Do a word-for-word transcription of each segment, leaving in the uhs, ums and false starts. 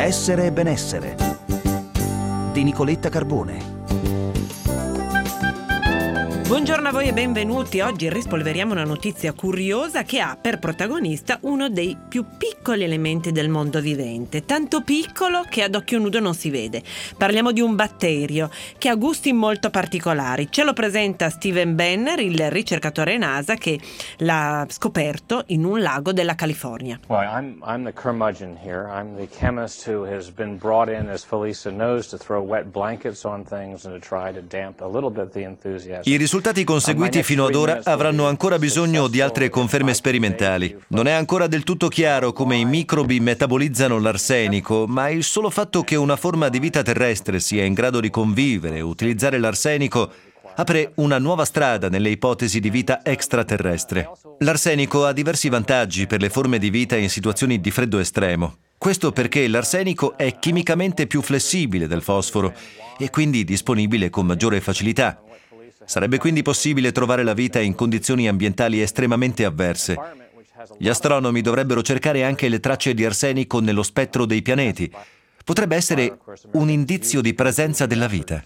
Essere e benessere di Nicoletta Carbone. Buongiorno a voi e benvenuti. Oggi rispolveriamo una notizia curiosa che ha per protagonista uno dei più piccoli elementi del mondo vivente, tanto piccolo che ad occhio nudo non si vede. Parliamo di un batterio che ha gusti molto particolari. Ce lo presenta Steven Benner, il ricercatore NASA che l'ha scoperto in un lago della California. Well, I'm I'm the curmudgeon here. I'm the chemist who has been brought in, as Felisa knows, to throw wet blankets on things and to try to damp a little bit the enthusiasm. I risultati conseguiti fino ad ora avranno ancora bisogno di altre conferme sperimentali. Non è ancora del tutto chiaro come i microbi metabolizzano l'arsenico, ma il solo fatto che una forma di vita terrestre sia in grado di convivere e utilizzare l'arsenico apre una nuova strada nelle ipotesi di vita extraterrestre. L'arsenico ha diversi vantaggi per le forme di vita in situazioni di freddo estremo. Questo perché l'arsenico è chimicamente più flessibile del fosforo e quindi disponibile con maggiore facilità. Sarebbe quindi possibile trovare la vita in condizioni ambientali estremamente avverse. Gli astronomi dovrebbero cercare anche le tracce di arsenico nello spettro dei pianeti. Potrebbe essere un indizio di presenza della vita.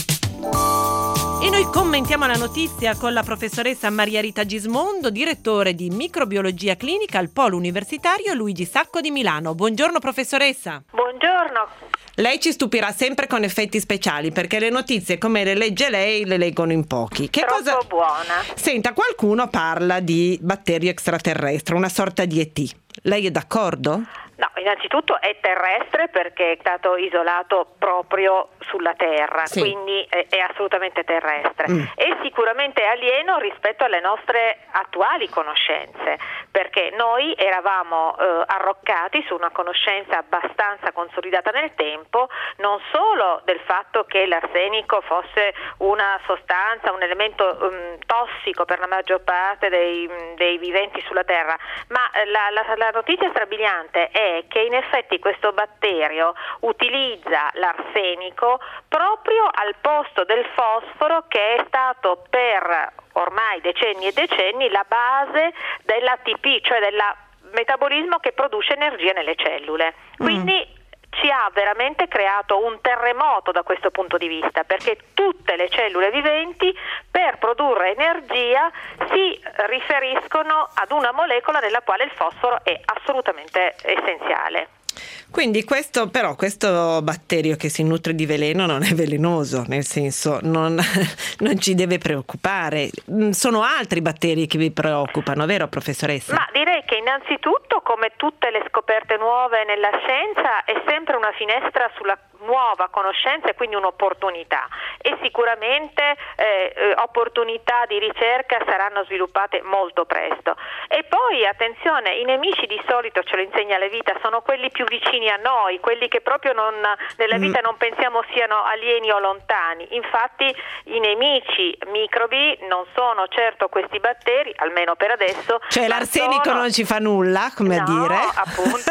E noi commentiamo la notizia con la professoressa Maria Rita Gismondo, direttore di microbiologia clinica al Polo Universitario Luigi Sacco di Milano. Buongiorno professoressa. Buongiorno. Lei ci stupirà sempre con effetti speciali perché le notizie come le legge lei le leggono in pochi. Che Troppo cosa... buona. Senta, qualcuno parla di batterio extraterrestre, una sorta di E T. Lei è d'accordo? No, innanzitutto è terrestre perché è stato isolato proprio sulla Terra, sì. Quindi è, è assolutamente terrestre. Mm. E sicuramente alieno rispetto alle nostre attuali conoscenze, perché noi eravamo eh, arroccati su una conoscenza abbastanza consolidata nel tempo, non solo del fatto che l'arsenico fosse una sostanza, un elemento um, tossico per la maggior parte dei, dei viventi sulla Terra, ma la, la, la notizia strabiliante è che in effetti questo batterio utilizza l'arsenico proprio al posto del fosforo, che è stato per ormai decenni e decenni la base dell'A T P, cioè del metabolismo che produce energia nelle cellule. Quindi mm. ci ha veramente creato un terremoto da questo punto di vista, perché tutte le cellule viventi per produrre energia si riferiscono ad una molecola nella quale il fosforo è assolutamente essenziale. Quindi questo però questo batterio che si nutre di veleno non è velenoso, nel senso non, non ci deve preoccupare. Sono altri batteri che vi preoccupano, vero professoressa? Ma direi che innanzitutto, come tutte le scoperte nuove nella scienza, è sempre una finestra sulla nuova conoscenza e quindi un'opportunità, e sicuramente eh, opportunità di ricerca saranno sviluppate molto presto. E poi attenzione, i nemici di solito, ce lo insegna la vita, sono quelli più vicini a noi, quelli che proprio non, nella vita non pensiamo siano alieni o lontani. Infatti i nemici microbi non sono certo questi batteri, almeno per adesso. Cioè l'arsenico sono... non ci fa nulla, come no, a dire. appunto,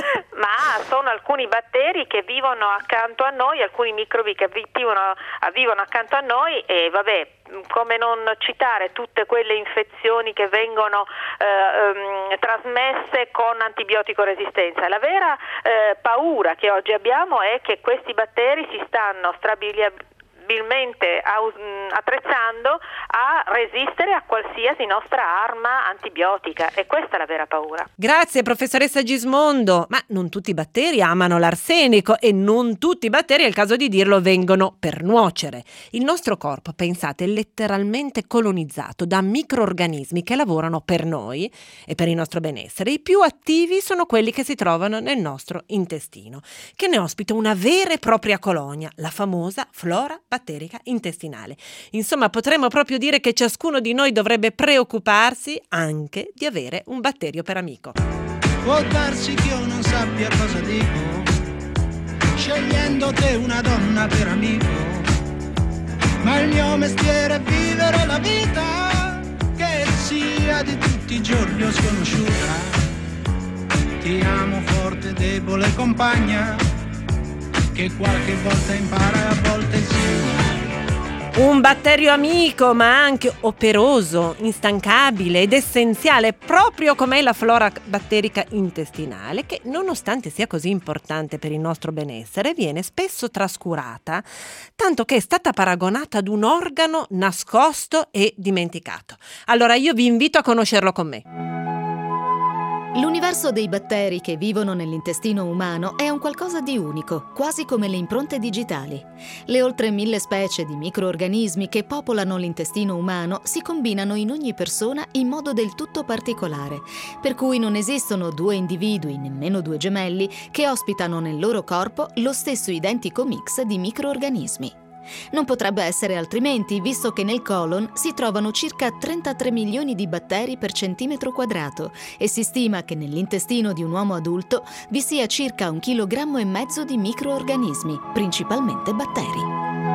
ma sono alcuni batteri che vivono accanto a noi, alcuni microbi che vivono, vivono accanto a noi, e vabbè, come non citare tutte quelle infezioni che vengono eh, um, trasmesse con antibiotico resistenza. La vera eh, paura che oggi abbiamo è che questi batteri si stanno strabiliando attrezzando a resistere a qualsiasi nostra arma antibiotica, e questa è la vera paura. Grazie professoressa Gismondo. Ma non tutti i batteri amano l'arsenico e non tutti i batteri, è il caso di dirlo, vengono per nuocere. Il nostro corpo, pensate, è letteralmente colonizzato da microorganismi che lavorano per noi e per il nostro benessere. I più attivi sono quelli che si trovano nel nostro intestino, che ne ospita una vera e propria colonia, la famosa flora batterica intestinale. Insomma, potremmo proprio dire che ciascuno di noi dovrebbe preoccuparsi anche di avere un batterio per amico. Può darsi che io non sappia cosa dico, scegliendo te una donna per amico, ma il mio mestiere è vivere la vita, che sia di tutti i giorni o sconosciuta. Ti amo forte, debole compagna, che qualche volta impara e a volte insegna. Un batterio amico, ma anche operoso, instancabile ed essenziale, proprio come la flora batterica intestinale, che nonostante sia così importante per il nostro benessere, viene spesso trascurata, tanto che è stata paragonata ad un organo nascosto e dimenticato. Allora io vi invito a conoscerlo con me. L'universo dei batteri che vivono nell'intestino umano è un qualcosa di unico, quasi come le impronte digitali. Le oltre mille specie di microorganismi che popolano l'intestino umano si combinano in ogni persona in modo del tutto particolare, per cui non esistono due individui, nemmeno due gemelli, che ospitano nel loro corpo lo stesso identico mix di microorganismi. Non potrebbe essere altrimenti, visto che nel colon si trovano circa trentatré milioni di batteri per centimetro quadrato e si stima che nell'intestino di un uomo adulto vi sia circa un chilogrammo e mezzo di microorganismi, principalmente batteri.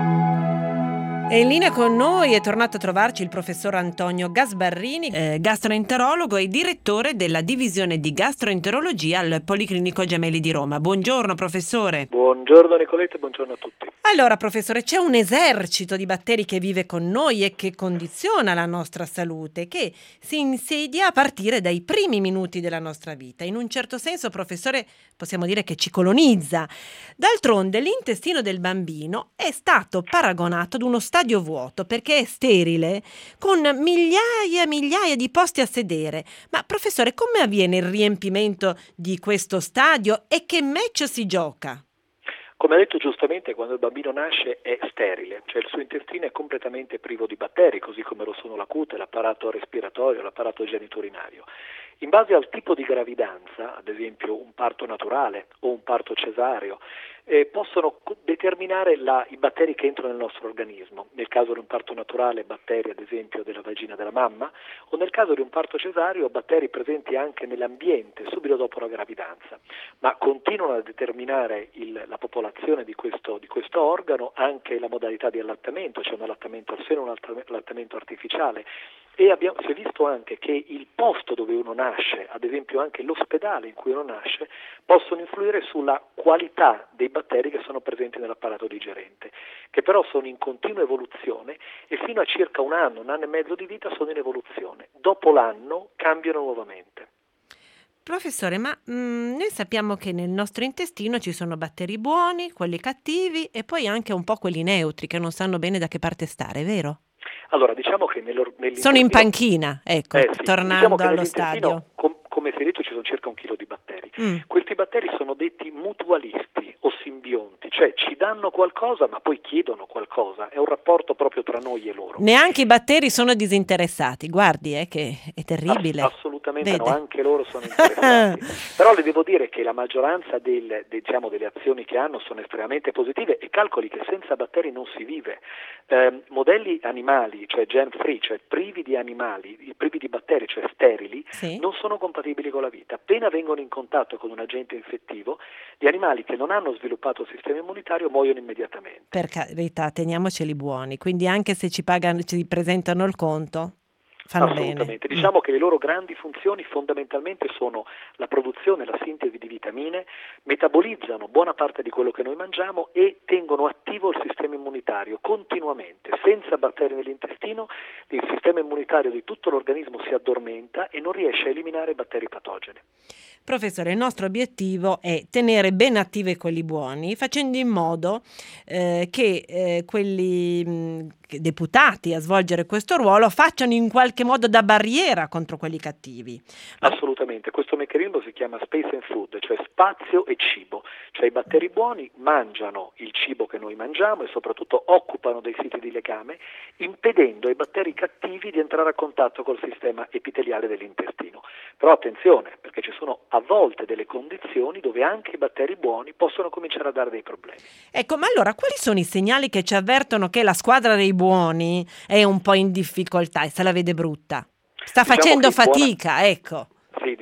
E in linea con noi è tornato a trovarci il professor Antonio Gasbarrini, eh, gastroenterologo e direttore della divisione di gastroenterologia al Policlinico Gemelli di Roma. Buongiorno professore. Buongiorno Nicoletta e buongiorno a tutti. Allora professore, c'è un esercito di batteri che vive con noi e che condiziona la nostra salute, che si insedia a partire dai primi minuti della nostra vita. In un certo senso, professore, possiamo dire che ci colonizza. D'altronde l'intestino del bambino è stato paragonato ad uno stadio vuoto perché è sterile, con migliaia e migliaia di posti a sedere. Ma professore, come avviene il riempimento di questo stadio e che match si gioca? Come ha detto giustamente, quando il bambino nasce è sterile, cioè il suo intestino è completamente privo di batteri, così come lo sono la cute, l'apparato respiratorio, l'apparato genitourinario. In base al tipo di gravidanza, ad esempio un parto naturale o un parto cesareo, eh, possono determinare la, i batteri che entrano nel nostro organismo. Nel caso di un parto naturale, batteri ad esempio della vagina della mamma, o nel caso di un parto cesareo, batteri presenti anche nell'ambiente subito dopo la gravidanza. Ma continuano a determinare il, la popolazione di questo, di questo organo anche la modalità di allattamento, c'è un allattamento al seno, un allattamento artificiale. E abbiamo, si è visto anche che il posto dove uno nasce, ad esempio anche l'ospedale in cui uno nasce, possono influire sulla qualità dei batteri che sono presenti nell'apparato digerente, che però sono in continua evoluzione e fino a circa un anno, un anno e mezzo di vita sono in evoluzione. Dopo l'anno cambiano nuovamente. Professore, ma mh, noi sappiamo che nel nostro intestino ci sono batteri buoni, quelli cattivi e poi anche un po' quelli neutri che non sanno bene da che parte stare, vero? Allora, diciamo che nell'intestino... Sono in panchina, ecco, eh, sì, tornando diciamo allo stadio. Com- come si è detto, ci sono circa un chilo di batteri. Mm. Questi batteri sono detti mutualisti o simbionti, cioè ci danno qualcosa ma poi chiedono qualcosa. È un rapporto proprio tra noi e loro. Neanche i batteri sono disinteressati, guardi, eh, che è terribile. Ass- assolutamente Vede? no, anche loro sono interessati. Però le devo dire che la maggioranza del, diciamo, delle azioni che hanno sono estremamente positive e calcoli che senza batteri non si vive. Eh, modelli animali, cioè germ free, cioè privi di animali, privi di batteri, cioè sterili, Sì. non sono compatibili con la vita. Appena vengono in contatto con un agente infettivo, gli animali che non hanno sviluppato il sistema immunitario muoiono immediatamente. Per carità, teniamoceli buoni, quindi anche se ci pagano, ci presentano il conto, fanno Assolutamente. bene. Diciamo che le loro grandi funzioni fondamentalmente sono la produzione e la sintesi di vitamine, metabolizzano buona parte di quello che noi mangiamo e tengono attivo il sistema immunitario continuamente. Senza batteri nell'intestino il sistema immunitario di tutto l'organismo si addormenta e non riesce a eliminare batteri patogeni. Professore, il nostro obiettivo è tenere ben attivi quelli buoni, facendo in modo eh, che eh, quelli mh, deputati a svolgere questo ruolo facciano in qualche modo da barriera contro quelli cattivi. Ma... Assolutamente, questo meccanismo si chiama space and food, cioè spazio e cibo, cioè i batteri buoni mangiano il cibo che noi mangiamo e soprattutto occupano dei siti di legame, impedendo ai batteri cattivi di entrare a contatto col sistema epiteliale dell'intestino. Però attenzione, perché ci sono a volte delle condizioni dove anche i batteri buoni possono cominciare a dare dei problemi. Ecco, ma allora quali sono i segnali che ci avvertono che la squadra dei buoni è un po' in difficoltà e se la vede brutta? Sta Diciamo facendo che buona- fatica, ecco. Sì,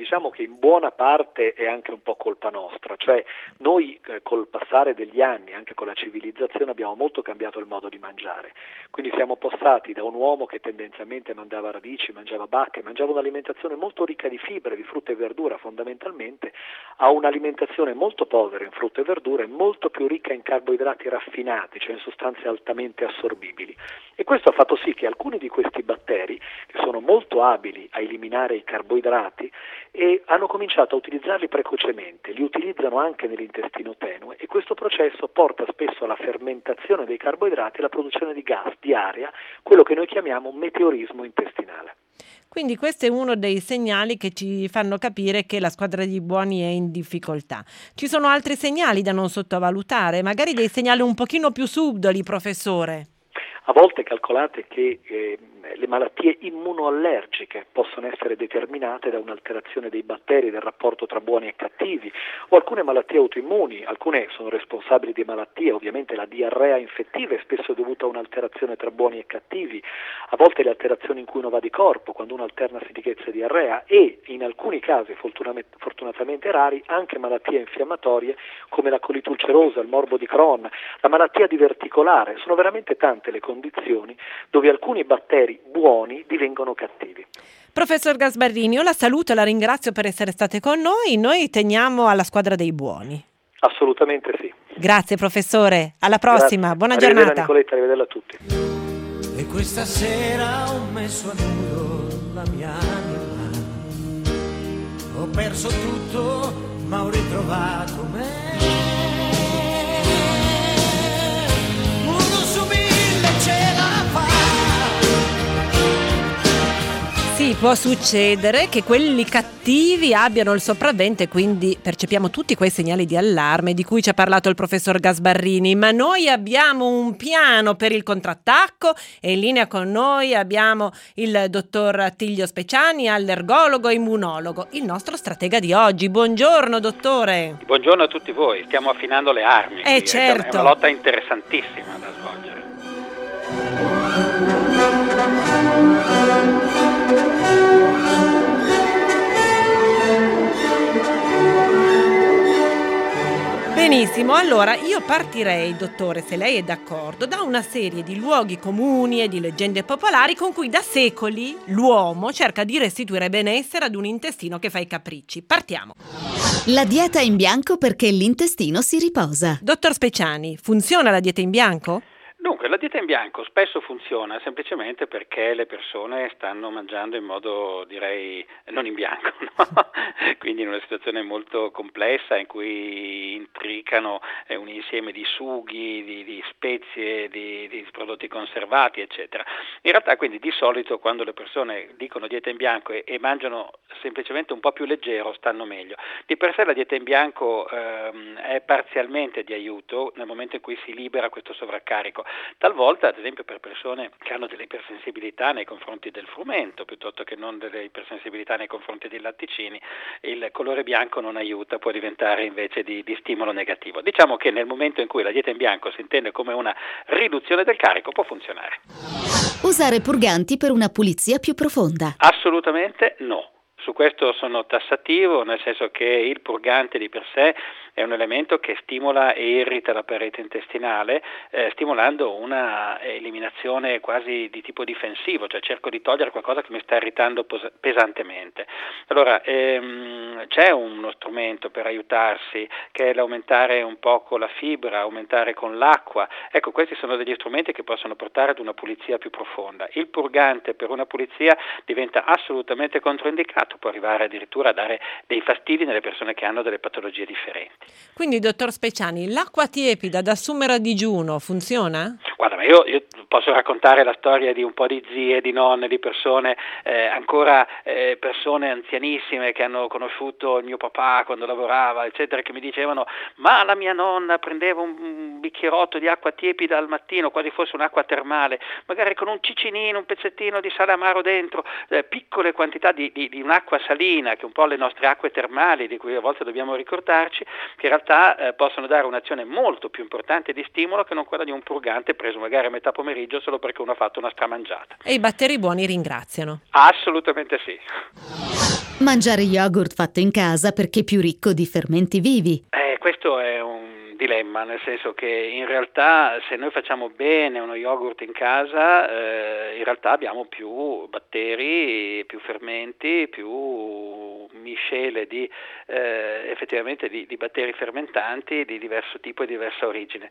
diciamo che in buona parte è anche un po' colpa nostra, cioè noi eh, col passare degli anni, anche con la civilizzazione, abbiamo molto cambiato il modo di mangiare, quindi siamo passati da un uomo che tendenzialmente mangiava radici, mangiava bacche, mangiava un'alimentazione molto ricca di fibre, di frutta e verdura fondamentalmente, a un'alimentazione molto povera in frutta e verdura e molto più ricca in carboidrati raffinati, cioè in sostanze altamente assorbibili. E questo ha fatto sì che alcuni di questi batteri, che sono molto abili a eliminare i carboidrati, e hanno cominciato a utilizzarli precocemente, li utilizzano anche nell'intestino tenue e questo processo porta spesso alla fermentazione dei carboidrati e alla produzione di gas, di aria, quello che noi chiamiamo meteorismo intestinale. Quindi questo è uno dei segnali che ci fanno capire che la squadra di buoni è in difficoltà. Ci sono altri segnali da non sottovalutare, magari dei segnali un pochino più subdoli, professore? A volte calcolate che eh, le malattie immunoallergiche possono essere determinate da un'alterazione dei batteri, del rapporto tra buoni e cattivi, o alcune malattie autoimmuni, alcune sono responsabili di malattie, ovviamente la diarrea infettiva è spesso dovuta a un'alterazione tra buoni e cattivi, a volte le alterazioni in cui uno va di corpo, quando uno alterna setichezza e diarrea, e in alcuni casi, fortunatamente rari, anche malattie infiammatorie come la colite ulcerosa, il morbo di Crohn, la malattia diverticolare. Sono veramente tante le condizioni dove alcuni batteri buoni divengono cattivi. Professor Gasbarrini, io la saluto e la ringrazio per essere state con noi. Noi teniamo alla squadra dei buoni. Assolutamente sì. Grazie professore, alla prossima, Grazie. Buona Arrivederla, giornata. Nicoletta, arrivederla a tutti. E questa sera ho messo a nudo la mia anima, ho perso tutto ma ho ritrovato me. Sì, può succedere che quelli cattivi abbiano il sopravvento e quindi percepiamo tutti quei segnali di allarme di cui ci ha parlato il professor Gasbarrini, ma noi abbiamo un piano per il contrattacco e in linea con noi abbiamo il dottor Attilio Speciani, allergologo e immunologo, il nostro stratega di oggi. Buongiorno dottore. Buongiorno a tutti voi, stiamo affinando le armi. Eh qui. certo. È una lotta interessantissima da svolgere. Benissimo, allora io partirei, dottore, se lei è d'accordo, da una serie di luoghi comuni e di leggende popolari con cui da secoli l'uomo cerca di restituire benessere ad un intestino che fa i capricci. Partiamo. La dieta in bianco perché l'intestino si riposa. Dottor Speciani, funziona la dieta in bianco? Dunque, la dieta in bianco spesso funziona semplicemente perché le persone stanno mangiando in modo, direi, non in bianco, no? Quindi in una situazione molto complessa in cui intricano eh, un insieme di sughi, di, di spezie, di, di prodotti conservati, eccetera. In realtà, quindi, di solito quando le persone dicono dieta in bianco e, e mangiano semplicemente un po' più leggero, stanno meglio. Di per sé la dieta in bianco ehm, è parzialmente di aiuto nel momento in cui si libera questo sovraccarico. Talvolta, ad esempio, per persone che hanno delle ipersensibilità nei confronti del frumento, piuttosto che non delle ipersensibilità nei confronti dei latticini, il colore bianco non aiuta, può diventare invece di, di stimolo negativo. Diciamo che nel momento in cui la dieta in bianco si intende come una riduzione del carico, può funzionare. Usare purganti per una pulizia più profonda. Assolutamente no. Su questo sono tassativo, nel senso che il purgante di per sé è un elemento che stimola e irrita la parete intestinale, eh, stimolando una eliminazione quasi di tipo difensivo, cioè cerco di togliere qualcosa che mi sta irritando pos- pesantemente. Allora, ehm, c'è uno strumento per aiutarsi, che è l'aumentare un poco la fibra, aumentare con l'acqua. Ecco, questi sono degli strumenti che possono portare ad una pulizia più profonda. Il purgante per una pulizia diventa assolutamente controindicato, può arrivare addirittura a dare dei fastidi nelle persone che hanno delle patologie differenti. Quindi, dottor Speciani, l'acqua tiepida da assumere a digiuno funziona? Guarda, ma io, io posso raccontare la storia di un po' di zie, di nonne, di persone, eh, ancora eh, persone anzianissime che hanno conosciuto il mio papà quando lavorava, eccetera, che mi dicevano: ma la mia nonna prendeva un bicchierotto di acqua tiepida al mattino, quasi fosse un'acqua termale, magari con un cicinino, un pezzettino di sale amaro dentro, eh, piccole quantità di, di, di un'acqua salina, che è un po' le nostre acque termali, di cui a volte dobbiamo ricordarci, che in realtà eh, possono dare un'azione molto più importante di stimolo che non quella di un purgante preso magari a metà pomeriggio solo perché uno ha fatto una stramangiata. E i batteri buoni ringraziano. Assolutamente sì. Mangiare yogurt fatto in casa perché è più ricco di fermenti vivi. Eh, questo è un dilemma, nel senso che in realtà se noi facciamo bene uno yogurt in casa, eh, in realtà abbiamo più batteri, più fermenti, più miscele di eh, effettivamente di, di batteri fermentanti di diverso tipo e diversa origine.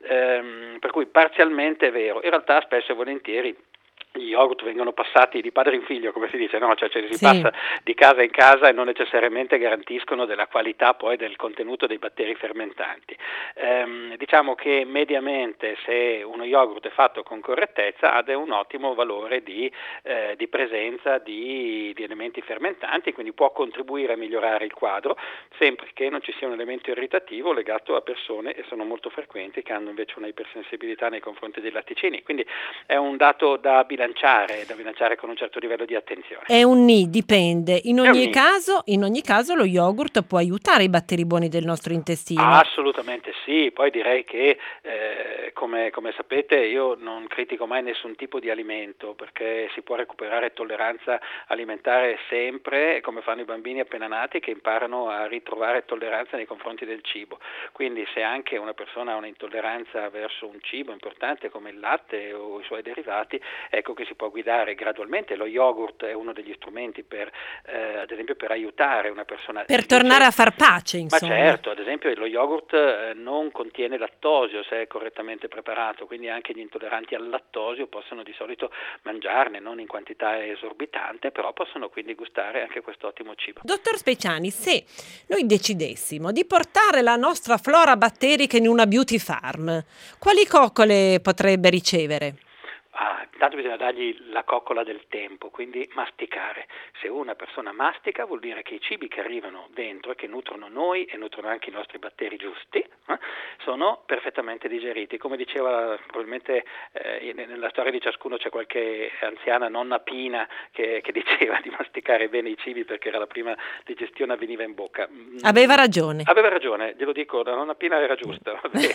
Ehm, per cui parzialmente è vero, in realtà spesso e volentieri gli yogurt vengono passati di padre in figlio, come si dice, no? Cioè, cioè si Sì. passa di casa in casa e non necessariamente garantiscono della qualità poi del contenuto dei batteri fermentanti. Ehm, diciamo che mediamente se uno yogurt è fatto con correttezza ha un ottimo valore di, eh, di presenza di, di elementi fermentanti, quindi può contribuire a migliorare il quadro, sempre che non ci sia un elemento irritativo legato a persone, e sono molto frequenti, che hanno invece una ipersensibilità nei confronti dei latticini. Quindi è un dato da bilanciare, da bilanciare con un certo livello di attenzione. È un ni, dipende. In È un ogni ni. caso, in ogni caso lo yogurt può aiutare i batteri buoni del nostro intestino. Assolutamente sì, poi direi che eh, come, come sapete io non critico mai nessun tipo di alimento, perché si può recuperare tolleranza alimentare sempre, come fanno i bambini appena nati che imparano a ritrovare tolleranza nei confronti del cibo. Quindi se anche una persona ha un'intolleranza verso un cibo importante come il latte o i suoi derivati, ecco che si può guidare gradualmente. Lo yogurt è uno degli strumenti per, eh, ad esempio, per aiutare una persona. Per tornare a far pace, insomma. Ma certo, ad esempio lo yogurt eh, non contiene lattosio se è correttamente preparato, quindi anche gli intolleranti al lattosio possono di solito mangiarne, non in quantità esorbitante, però possono quindi gustare anche questo ottimo cibo. Dottor Speciani, se noi decidessimo di portare la nostra flora batterica in una beauty farm, quali coccole potrebbe ricevere? Ah, intanto bisogna dargli la coccola del tempo, quindi masticare. Se una persona mastica vuol dire che i cibi che arrivano dentro e che nutrono noi e nutrono anche i nostri batteri giusti eh, sono perfettamente digeriti. Come diceva probabilmente eh, nella storia di ciascuno c'è qualche anziana nonna Pina che, che diceva di masticare bene i cibi perché era la prima digestione, avveniva in bocca. Aveva ragione. Aveva ragione, glielo dico, la nonna Pina era giusta. Va bene.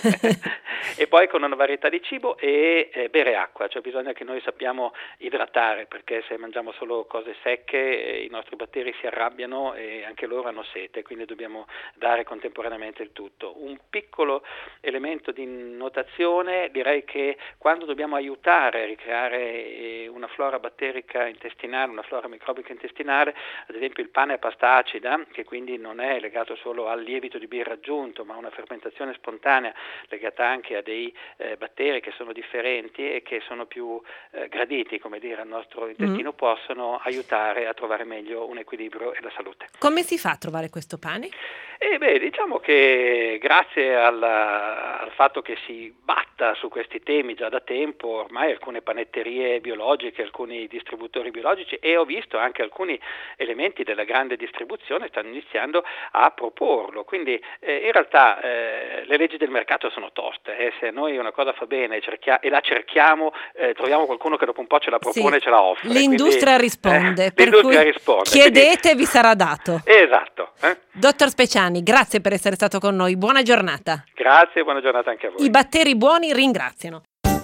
E poi con una varietà di cibo e eh, bere acqua, cioè bisogna che noi sappiamo idratare, perché se mangiamo solo cose secche eh, i nostri batteri si arrabbiano e anche loro hanno sete, quindi dobbiamo dare contemporaneamente il tutto. Un piccolo elemento di notazione, direi che quando dobbiamo aiutare a ricreare eh, una flora batterica intestinale, una flora microbica intestinale, ad esempio il pane a pasta acida, che quindi non è legato solo al lievito di birra aggiunto, ma a una fermentazione spontanea legata anche a dei eh, batteri che sono differenti e che sono più eh, graditi, come dire, al nostro intestino, mm. possono aiutare a trovare meglio un equilibrio e la salute. Come si fa a trovare questo pane? E beh, diciamo che grazie alla, al fatto che si batta su questi temi già da tempo, ormai alcune panetterie biologiche, alcuni distributori biologici e ho visto anche alcuni elementi della grande distribuzione stanno iniziando a proporlo, quindi eh, in realtà eh, le leggi del mercato sono toste, eh. Se noi una cosa fa bene cerchia- e la cerchiamo, eh, troviamo qualcuno che dopo un po' ce la propone e sì. ce la offre. L'industria quindi, risponde, eh, per l'industria cui risponde, chiedete quindi... e vi sarà dato. Esatto. Eh? Dottor Speciani, grazie per essere stato con noi, buona giornata. Grazie, buona giornata anche a voi. I batteri buoni ringraziano.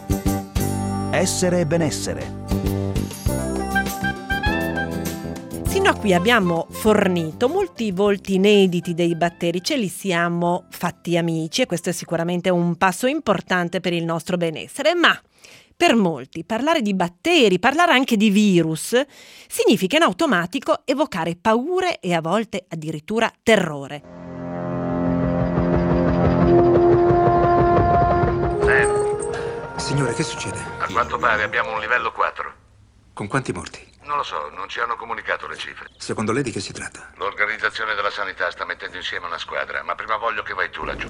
Essere e benessere. Sino a qui abbiamo fornito molti volti inediti dei batteri, ce li siamo fatti amici e questo è sicuramente un passo importante per il nostro benessere, ma per molti parlare di batteri, parlare anche di virus, significa in automatico evocare paure e a volte addirittura terrore. Signore, che succede? A quanto pare abbiamo un livello quattro. Con quanti morti? Non lo so, non ci hanno comunicato le cifre. Secondo lei di che si tratta? L'Organizzazione della Sanità sta mettendo insieme una squadra, ma prima voglio che vai tu laggiù.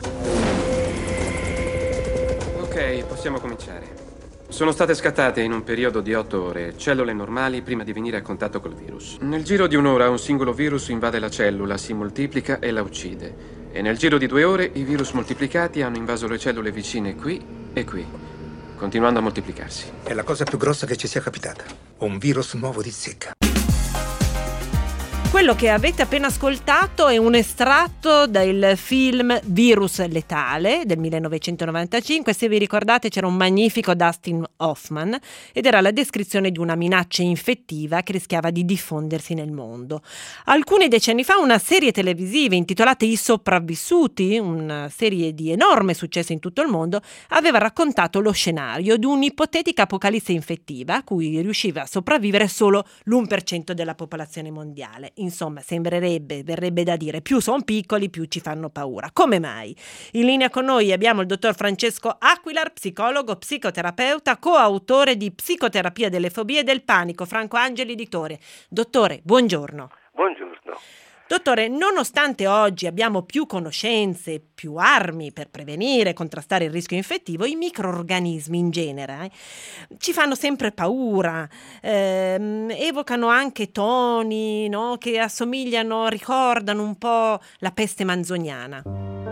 Ok, possiamo cominciare. Sono state scattate in un periodo di otto ore cellule normali prima di venire a contatto col virus. Nel giro di un'ora un singolo virus invade la cellula, si moltiplica e la uccide. E nel giro di due ore i virus moltiplicati hanno invaso le cellule vicine qui e qui, continuando a moltiplicarsi. È la cosa più grossa che ci sia capitata. Un virus nuovo di zecca. Quello che avete appena ascoltato è un estratto del film Virus letale del millenovecentonovantacinque. Se vi ricordate, c'era un magnifico Dustin Hoffman ed era la descrizione di una minaccia infettiva che rischiava di diffondersi nel mondo. Alcuni decenni fa una serie televisiva intitolata I sopravvissuti, una serie di enorme successo in tutto il mondo, aveva raccontato lo scenario di un'ipotetica apocalisse infettiva a cui riusciva a sopravvivere solo l'uno per cento della popolazione mondiale. Insomma, sembrerebbe, verrebbe da dire, più sono piccoli più ci fanno paura. Come mai? In linea con noi abbiamo il dottor Francesco Aquilar, psicologo, psicoterapeuta, coautore di Psicoterapia delle fobie e del panico, Franco Angeli editore. Dottore, buongiorno. Buongiorno. Dottore, nonostante oggi abbiamo più conoscenze, più armi per prevenire e contrastare il rischio infettivo, i microorganismi in genere eh, ci fanno sempre paura, ehm, evocano anche toni, no, che assomigliano, ricordano un po' la peste manzoniana.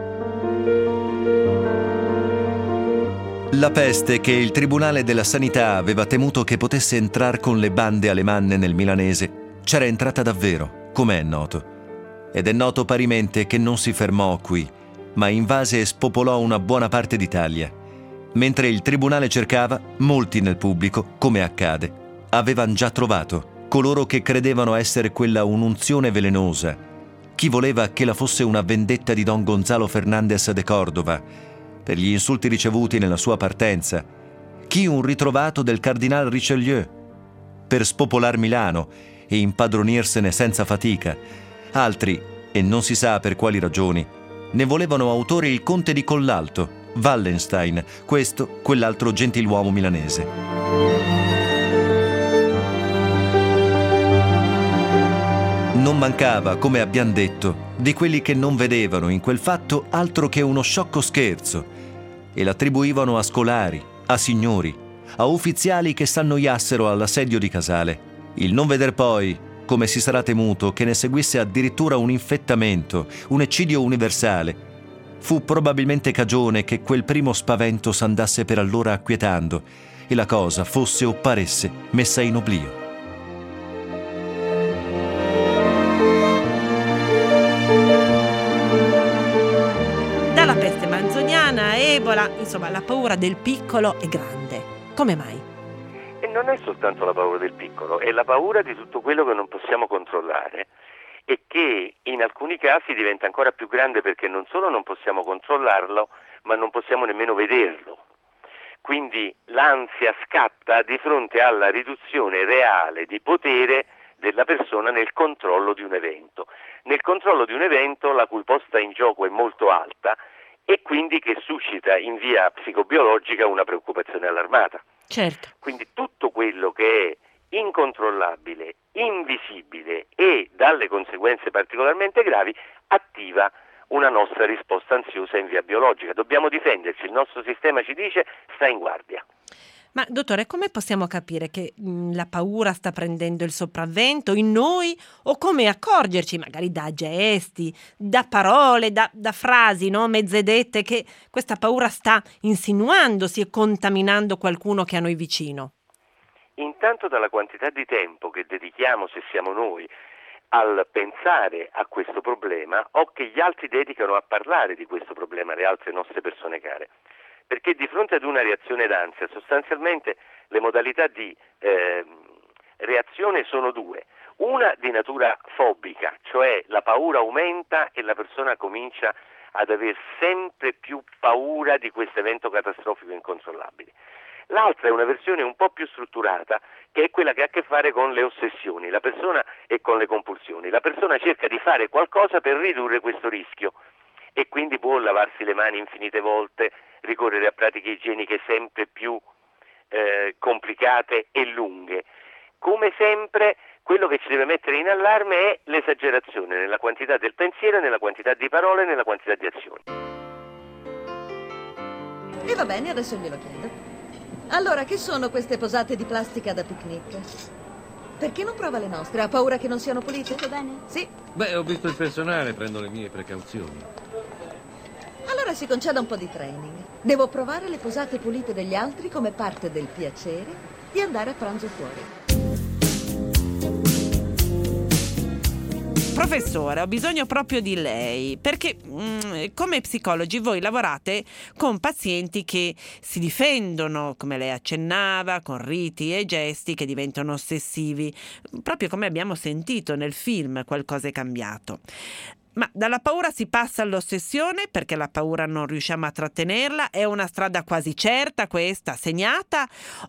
La peste che il Tribunale della Sanità aveva temuto che potesse entrare con le bande alemanne nel milanese c'era entrata davvero, come è noto. Ed è noto parimente che non si fermò qui, ma invase e spopolò una buona parte d'Italia. Mentre il tribunale cercava, molti nel pubblico, come accade, avevano già trovato coloro che credevano essere quella un'unzione velenosa. Chi voleva che la fosse una vendetta di Don Gonzalo Fernández de Córdoba per gli insulti ricevuti nella sua partenza. Chi un ritrovato del cardinal Richelieu per spopolar Milano e impadronirsene senza fatica. Altri, e non si sa per quali ragioni, ne volevano autore il conte di Collalto, Wallenstein, questo, quell'altro gentiluomo milanese. Non mancava, come abbiamo detto, di quelli che non vedevano in quel fatto altro che uno sciocco scherzo e l'attribuivano a scolari, a signori, a ufficiali che s'annoiassero all'assedio di Casale. Il non veder poi, come si sarà temuto, che ne seguisse addirittura un infettamento, un eccidio universale, fu probabilmente cagione che quel primo spavento s'andasse per allora acquietando e la cosa fosse o paresse messa in oblio. Dalla peste manzoniana a Ebola, insomma, la paura del piccolo è grande. Come mai? E non è soltanto la paura del piccolo, è la paura di tutto quello che non possiamo controllare e che in alcuni casi diventa ancora più grande perché non solo non possiamo controllarlo, ma non possiamo nemmeno vederlo. Quindi l'ansia scatta di fronte alla riduzione reale di potere della persona nel controllo di un evento. Nel controllo di un evento la cui posta in gioco è molto alta e quindi che suscita in via psicobiologica una preoccupazione allarmata. Certo. Quindi tutto quello che è incontrollabile, invisibile e dalle conseguenze particolarmente gravi attiva una nostra risposta ansiosa in via biologica. Dobbiamo difenderci, il nostro sistema ci dice sta in guardia. Ma dottore, come possiamo capire che mh, la paura sta prendendo il sopravvento in noi o come accorgerci magari da gesti, da parole, da, da frasi, no, mezze dette che questa paura sta insinuandosi e contaminando qualcuno che è a noi vicino? Intanto dalla quantità di tempo che dedichiamo, se siamo noi, al pensare a questo problema o che gli altri dedicano a parlare di questo problema, le altre nostre persone care. Perché di fronte ad una reazione d'ansia sostanzialmente le modalità di eh, reazione sono due. Una di natura fobica, cioè la paura aumenta e la persona comincia ad avere sempre più paura di questo evento catastrofico incontrollabile. L'altra è una versione un po' più strutturata, che è quella che ha a che fare con le ossessioni, la persona e con le compulsioni. La persona cerca di fare qualcosa per ridurre questo rischio e quindi può lavarsi le mani infinite volte, ricorrere a pratiche igieniche sempre più eh, complicate e lunghe. Come sempre, quello che ci deve mettere in allarme è l'esagerazione nella quantità del pensiero, nella quantità di parole, nella quantità di azioni. E va bene, adesso glielo chiedo. Allora, che sono queste posate di plastica da picnic? Perché non prova le nostre? Ha paura che non siano pulite? Tutto bene? Sì. Beh, ho visto il personale, prendo le mie precauzioni. Allora si conceda un po' di training. Devo provare le posate pulite degli altri come parte del piacere di andare a pranzo fuori. Professore, ho bisogno proprio di lei, perché mh, come psicologi voi lavorate con pazienti che si difendono, come lei accennava, con riti e gesti che diventano ossessivi, proprio come abbiamo sentito nel film Qualcosa è cambiato. Ma dalla paura si passa all'ossessione perché la paura non riusciamo a trattenerla? È una strada quasi certa questa, segnata?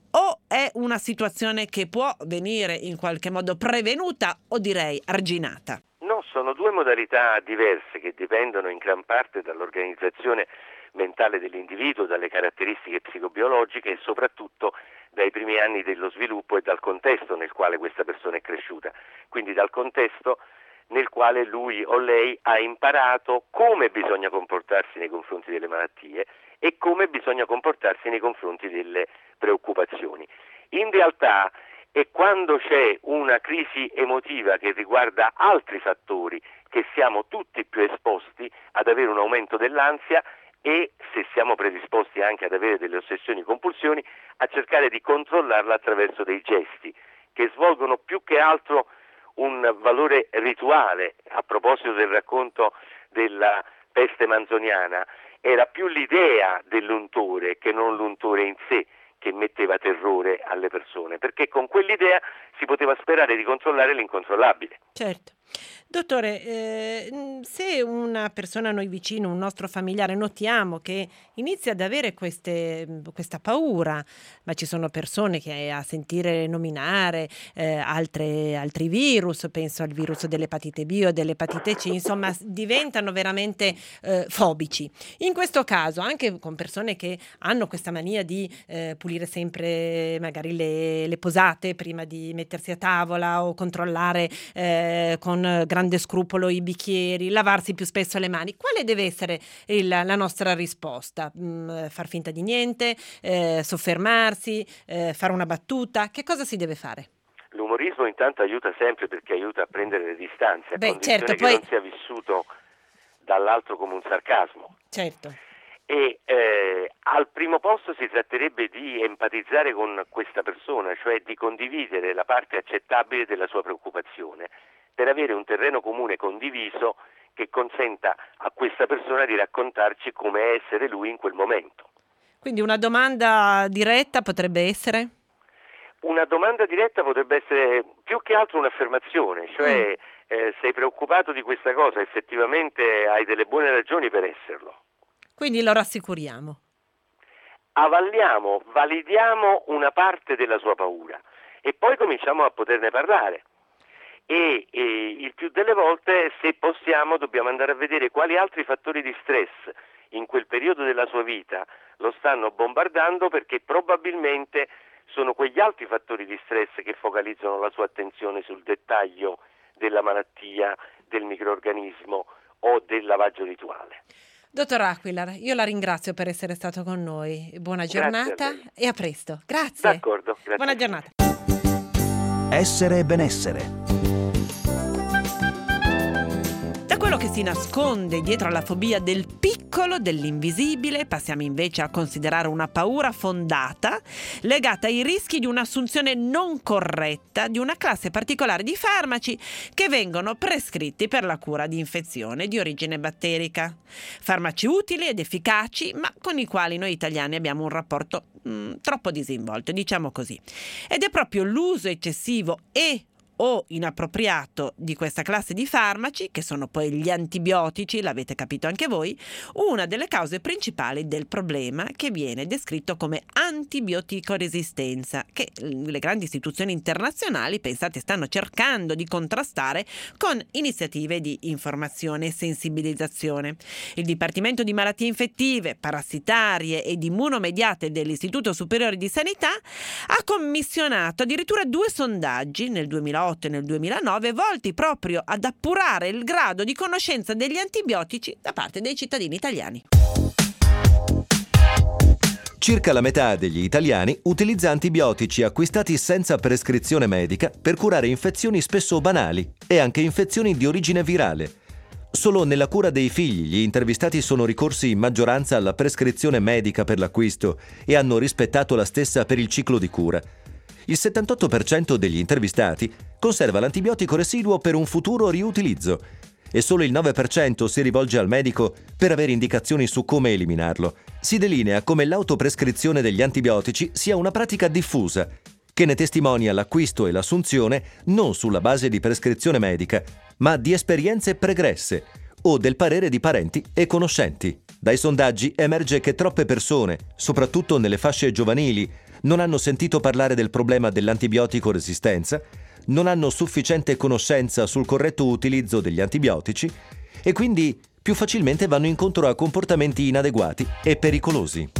O è una situazione che può venire in qualche modo prevenuta o direi arginata? No, sono due modalità diverse che dipendono in gran parte dall'organizzazione mentale dell'individuo, dalle caratteristiche psicobiologiche e soprattutto dai primi anni dello sviluppo e dal contesto nel quale questa persona è cresciuta. Quindi dal contesto nel quale lui o lei ha imparato come bisogna comportarsi nei confronti delle malattie e come bisogna comportarsi nei confronti delle preoccupazioni. In realtà è quando c'è una crisi emotiva che riguarda altri fattori che siamo tutti più esposti ad avere un aumento dell'ansia e, se siamo predisposti anche ad avere delle ossessioni e compulsioni, a cercare di controllarla attraverso dei gesti che svolgono più che altro un valore rituale. A proposito del racconto della peste manzoniana, era più l'idea dell'untore che non l'untore in sé che metteva terrore alle persone, perché con quell'idea si poteva sperare di controllare l'incontrollabile. Certo. Dottore, eh, se una persona a noi vicino, un nostro familiare, notiamo che inizia ad avere queste, questa paura, ma ci sono persone che a sentire nominare eh, altre, altri virus, penso al virus dell'epatite B o dell'epatite C, insomma diventano veramente eh, fobici. In questo caso, anche con persone che hanno questa mania di eh, pulire sempre magari le, le posate prima di mettersi a tavola o controllare eh, con grande scrupolo i bicchieri, lavarsi più spesso le mani, quale deve essere il, la nostra risposta? Mm, far finta di niente, eh, soffermarsi, eh, fare una battuta? Che cosa si deve fare? L'umorismo intanto aiuta sempre, perché aiuta a prendere le distanze, a Beh, condizione certo, che poi... non sia vissuto dall'altro come un sarcasmo. Certo. E eh, al primo posto si tratterebbe di empatizzare con questa persona, cioè di condividere la parte accettabile della sua preoccupazione, per avere un terreno comune condiviso che consenta a questa persona di raccontarci come essere lui in quel momento. Quindi una domanda diretta potrebbe essere? Una domanda diretta potrebbe essere più che altro un'affermazione, cioè mm. eh, sei preoccupato di questa cosa, effettivamente hai delle buone ragioni per esserlo. Quindi lo rassicuriamo. Avalliamo, validiamo una parte della sua paura e poi cominciamo a poterne parlare. E, e il più delle volte, se possiamo, dobbiamo andare a vedere quali altri fattori di stress in quel periodo della sua vita lo stanno bombardando, perché probabilmente sono quegli altri fattori di stress che focalizzano la sua attenzione sul dettaglio della malattia, del microorganismo o del lavaggio rituale. Dottor Aquilar, io la ringrazio per essere stato con noi. Buona giornata e a presto. Grazie. D'accordo, grazie. Buona giornata. Essere e benessere. Quello che si nasconde dietro alla fobia del piccolo, dell'invisibile, passiamo invece a considerare una paura fondata, legata ai rischi di un'assunzione non corretta di una classe particolare di farmaci che vengono prescritti per la cura di infezione di origine batterica. Farmaci utili ed efficaci, ma con i quali noi italiani abbiamo un rapporto mh, troppo disinvolto, diciamo così. Ed è proprio l'uso eccessivo e o inappropriato di questa classe di farmaci, che sono poi gli antibiotici, l'avete capito anche voi, una delle cause principali del problema che viene descritto come antibiotico-resistenza, che le grandi istituzioni internazionali, pensate, stanno cercando di contrastare con iniziative di informazione e sensibilizzazione. Il Dipartimento di Malattie Infettive, Parassitarie ed Immunomediate dell'Istituto Superiore di Sanità ha commissionato addirittura due sondaggi nel duemilaotto e nel duemilanove volti proprio ad appurare il grado di conoscenza degli antibiotici da parte dei cittadini italiani. Circa la metà degli italiani utilizza antibiotici acquistati senza prescrizione medica per curare infezioni spesso banali e anche infezioni di origine virale. Solo nella cura dei figli gli intervistati sono ricorsi in maggioranza alla prescrizione medica per l'acquisto e hanno rispettato la stessa per il ciclo di cura. Il settantotto per cento degli intervistati conserva l'antibiotico residuo per un futuro riutilizzo e solo il nove per cento si rivolge al medico per avere indicazioni su come eliminarlo. Si delinea come l'autoprescrizione degli antibiotici sia una pratica diffusa, che ne testimonia l'acquisto e l'assunzione non sulla base di prescrizione medica, ma di esperienze pregresse o del parere di parenti e conoscenti. Dai sondaggi emerge che troppe persone, soprattutto nelle fasce giovanili, non hanno sentito parlare del problema dell'antibiotico resistenza, non hanno sufficiente conoscenza sul corretto utilizzo degli antibiotici e quindi più facilmente vanno incontro a comportamenti inadeguati e pericolosi.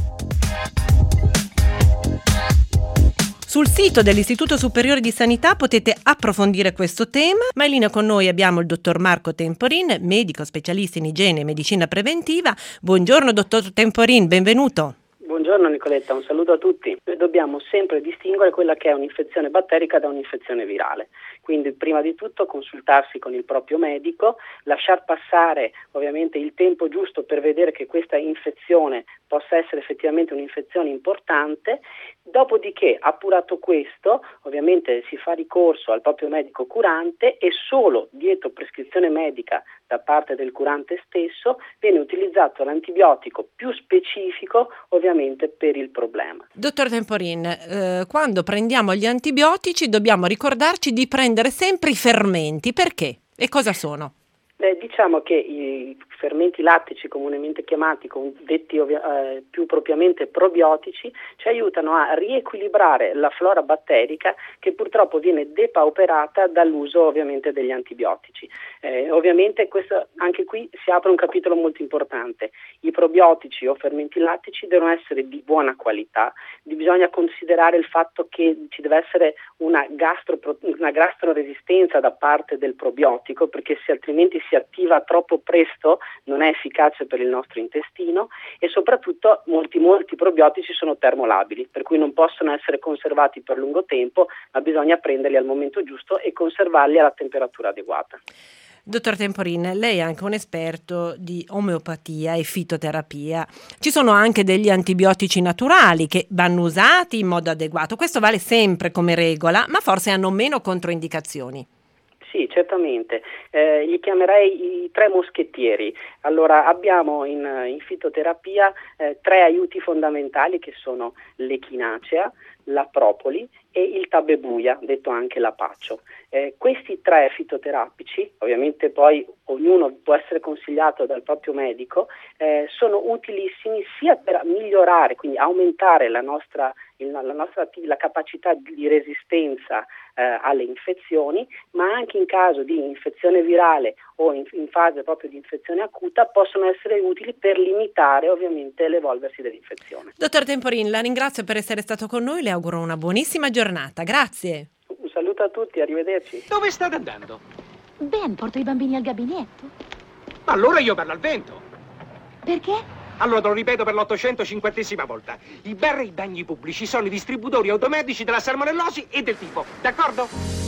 Sul sito dell'Istituto Superiore di Sanità potete approfondire questo tema, ma in linea con noi abbiamo il dottor Marco Temporin, medico specialista in igiene e medicina preventiva. Buongiorno dottor Temporin, benvenuto. Buongiorno Nicoletta, un saluto a tutti. Noi dobbiamo sempre distinguere quella che è un'infezione batterica da un'infezione virale. Quindi prima di tutto consultarsi con il proprio medico, lasciar passare ovviamente il tempo giusto per vedere che questa infezione possa essere effettivamente un'infezione importante. Dopodiché, appurato questo, ovviamente si fa ricorso al proprio medico curante e solo dietro prescrizione medica da parte del curante stesso viene utilizzato l'antibiotico più specifico ovviamente per il problema. Dottor Temporin, eh, quando prendiamo gli antibiotici dobbiamo ricordarci di prendere sempre i fermenti. Perché? E cosa sono? Beh, diciamo che i fermenti lattici comunemente chiamati, detti ovvia, eh, più propriamente probiotici, ci aiutano a riequilibrare la flora batterica che purtroppo viene depauperata dall'uso ovviamente degli antibiotici. Eh, ovviamente questo, anche qui si apre un capitolo molto importante. I probiotici o fermenti lattici devono essere di buona qualità, bisogna considerare il fatto che ci deve essere una, gastro, una gastroresistenza da parte del probiotico, perché se altrimenti si attiva troppo presto non è efficace per il nostro intestino, e soprattutto molti molti probiotici sono termolabili, per cui non possono essere conservati per lungo tempo, ma bisogna prenderli al momento giusto e conservarli alla temperatura adeguata. Dottor Temporin, lei è anche un esperto di omeopatia e fitoterapia. Ci sono anche degli antibiotici naturali che vanno usati in modo adeguato. Questo vale sempre come regola, ma forse hanno meno controindicazioni. Sì, certamente. Eh, li chiamerei i tre moschettieri. Allora, abbiamo in, in fitoterapia eh, tre aiuti fondamentali che sono l'echinacea, la propoli e il tabebuia, detto anche lapaccio. Eh, questi tre fitoterapici, ovviamente poi ognuno può essere consigliato dal proprio medico, eh, sono utilissimi sia per migliorare, quindi aumentare la nostra, il, la, nostra la capacità di resistenza eh, alle infezioni, ma anche in caso di infezione virale o in, in fase proprio di infezione acuta possono essere utili per limitare ovviamente l'evolversi dell'infezione. Dottor Temporin, la ringrazio per essere stato con noi, le auguro una buonissima giornata. Grazie. Un saluto a tutti, arrivederci. Dove state andando? Ben, porto i bambini al gabinetto. Allora io parlo al vento. Perché? Allora te lo ripeto per l'ottocentocinquantesima volta. I bar e i bagni pubblici sono i distributori automatici della salmonellosi e del tifo, d'accordo?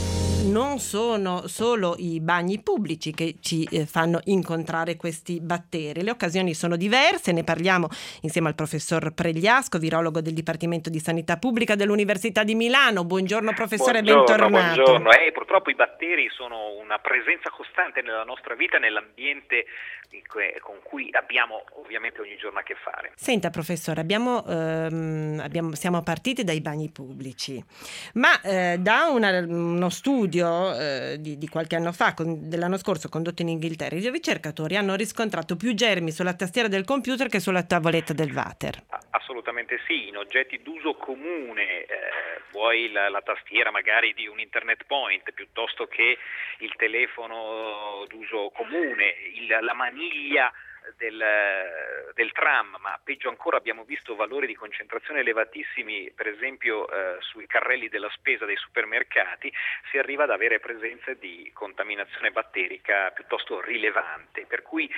Non sono solo i bagni pubblici che ci eh, fanno incontrare questi batteri. Le occasioni sono diverse, ne parliamo insieme al professor Pregliasco, virologo del Dipartimento di Sanità Pubblica dell'Università di Milano. Buongiorno professore, buongiorno, bentornato. Buongiorno, eh, purtroppo i batteri sono una presenza costante nella nostra vita, nell'ambiente con cui abbiamo ovviamente ogni giorno a che fare. Senta professore, abbiamo, ehm, abbiamo, siamo partiti dai bagni pubblici, ma eh, da una, uno studio eh, di, di qualche anno fa, con, dell'anno scorso, condotto in Inghilterra, i ricercatori hanno riscontrato più germi sulla tastiera del computer che sulla tavoletta del water. Assolutamente sì, in oggetti d'uso comune, eh, vuoi la, la tastiera magari di un internet point piuttosto che il telefono d'uso comune, il, la maniglia Del, del tram, ma peggio ancora abbiamo visto valori di concentrazione elevatissimi, per esempio eh, sui carrelli della spesa dei supermercati, si arriva ad avere presenze di contaminazione batterica piuttosto rilevante, per cui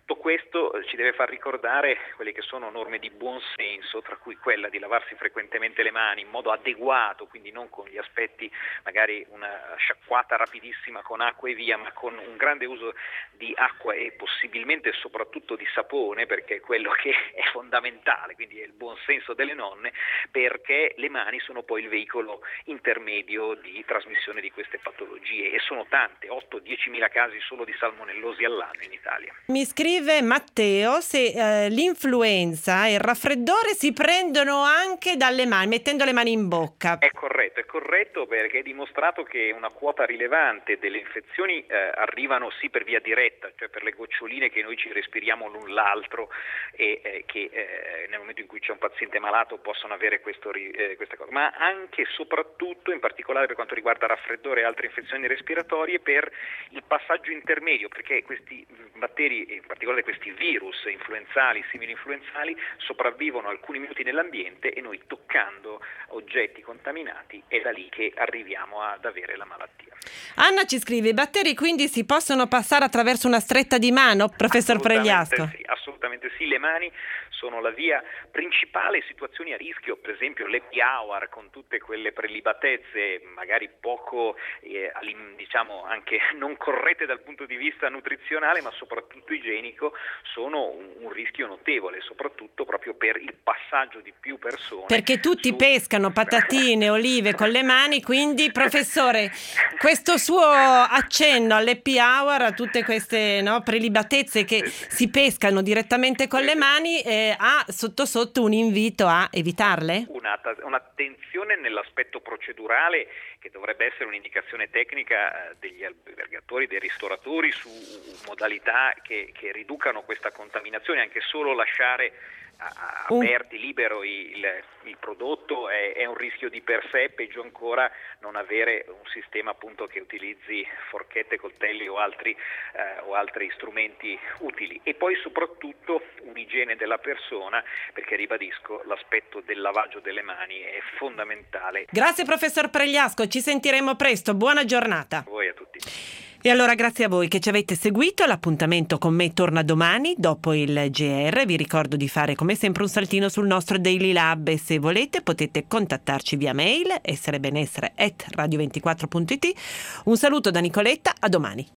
Tutto questo ci deve far ricordare quelle che sono norme di buon senso, tra cui quella di lavarsi frequentemente le mani in modo adeguato, quindi non con gli aspetti magari una sciacquata rapidissima con acqua e via, ma con un grande uso di acqua e possibilmente soprattutto di sapone, perché è quello che è fondamentale, quindi è il buon senso delle nonne, perché le mani sono poi il veicolo intermedio di trasmissione di queste patologie e sono tante, otto dieci mila casi solo di salmonellosi all'anno in Italia. Mi scrive Matteo se eh, l'influenza e il raffreddore si prendono anche dalle mani, mettendo le mani in bocca. È corretto, è corretto perché è dimostrato che una quota rilevante delle infezioni eh, arrivano sì per via diretta, cioè per le goccioline che noi ci respiriamo l'un l'altro e eh, che eh, nel momento in cui c'è un paziente malato possono avere questo, eh, questa cosa, ma anche e soprattutto, in particolare per quanto riguarda raffreddore e altre infezioni respiratorie, per il passaggio intermedio, perché questi batteri, in particolare questi virus influenzali, simili-influenzali, sopravvivono alcuni minuti nell'ambiente e noi toccando oggetti contaminati è da lì che arriviamo ad avere la malattia. Anna ci scrive: i batteri quindi si possono passare attraverso una stretta di mano, professor Pregliasco? Sì, assolutamente sì, le mani sono la via principale. Situazioni a rischio, per esempio l'happy hour con tutte quelle prelibatezze magari poco eh, diciamo anche non corrette dal punto di vista nutrizionale ma soprattutto igienico, sono un, un rischio notevole, soprattutto proprio per il passaggio di più persone. Perché tutti su... pescano patatine, olive con le mani, quindi professore, questo suo accenno all'happy hour, a tutte queste no, prelibatezze che si pescano direttamente con le mani, eh, ha sotto sotto un invito a evitarle? Una, un'attenzione nell'aspetto procedurale che dovrebbe essere un'indicazione tecnica degli albergatori, dei ristoratori su modalità che, che riducano questa contaminazione. Anche solo lasciare aperti, libero il, il prodotto è, è un rischio di per sé, peggio ancora non avere un sistema appunto che utilizzi forchette, coltelli o altri, eh, o altri strumenti utili, e poi soprattutto un'igiene della persona, perché ribadisco l'aspetto del lavaggio delle mani è fondamentale. Grazie professor Pregliasco, ci sentiremo presto, buona giornata. A voi, a tutti. E allora grazie a voi che ci avete seguito, l'appuntamento con me torna domani dopo il G R. Vi ricordo di fare come sempre un saltino sul nostro Daily Lab e se volete potete contattarci via mail esserebenessere chiocciola radio ventiquattro punto it. Un saluto da Nicoletta, a domani.